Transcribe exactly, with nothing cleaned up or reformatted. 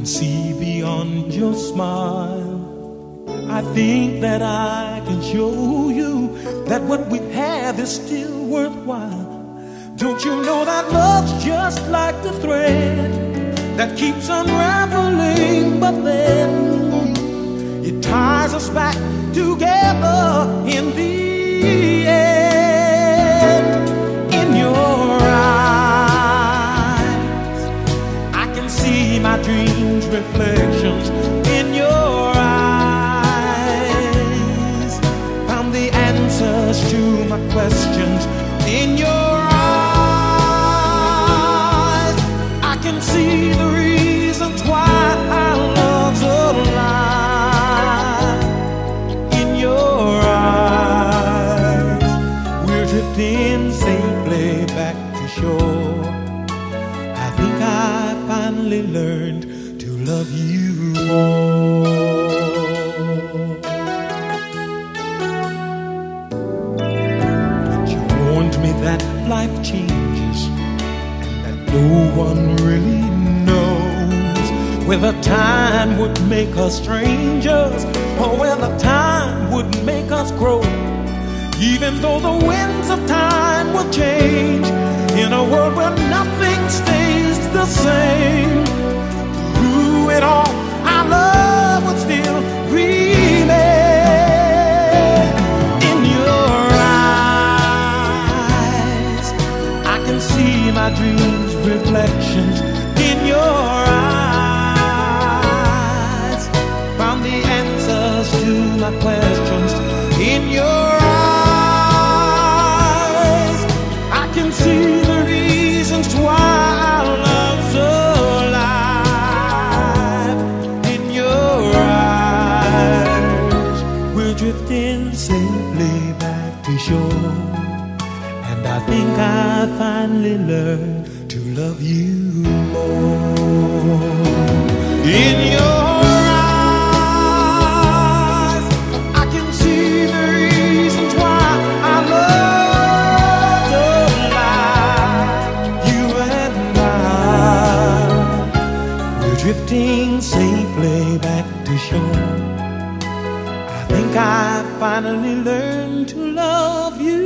see beyond your smile. I think that I can show you that what we have is still worthwhile. Don't you know that love's just like the thread that keeps unraveling, but then it ties us back together in the end. In your eyes, I can see my dreams' reflections. In your eyes, found the answers to my questions. In your eyes, I can see the reasons why our love's alive. In your eyes, we're drifting safely back to shore. I think I finally learned to love you more. You warned me that life changes and that no one really knows whether time would make us strangers or whether time would make us grow. Even though the winds of time will change, in a world where nothing stays the same, through it all, our love would still remain. In your eyes, I can see my dreams' reflections. In your eyes, found the answers to my questions. In your eyes, I can see the reasons why our love's alive. In your eyes, we're drifting safely back to shore. And I think I finally learned to love you more. In your eyes, I can see the reasons why our love's alive. You and I, we're drifting safely back to shore. I think I finally learned to love you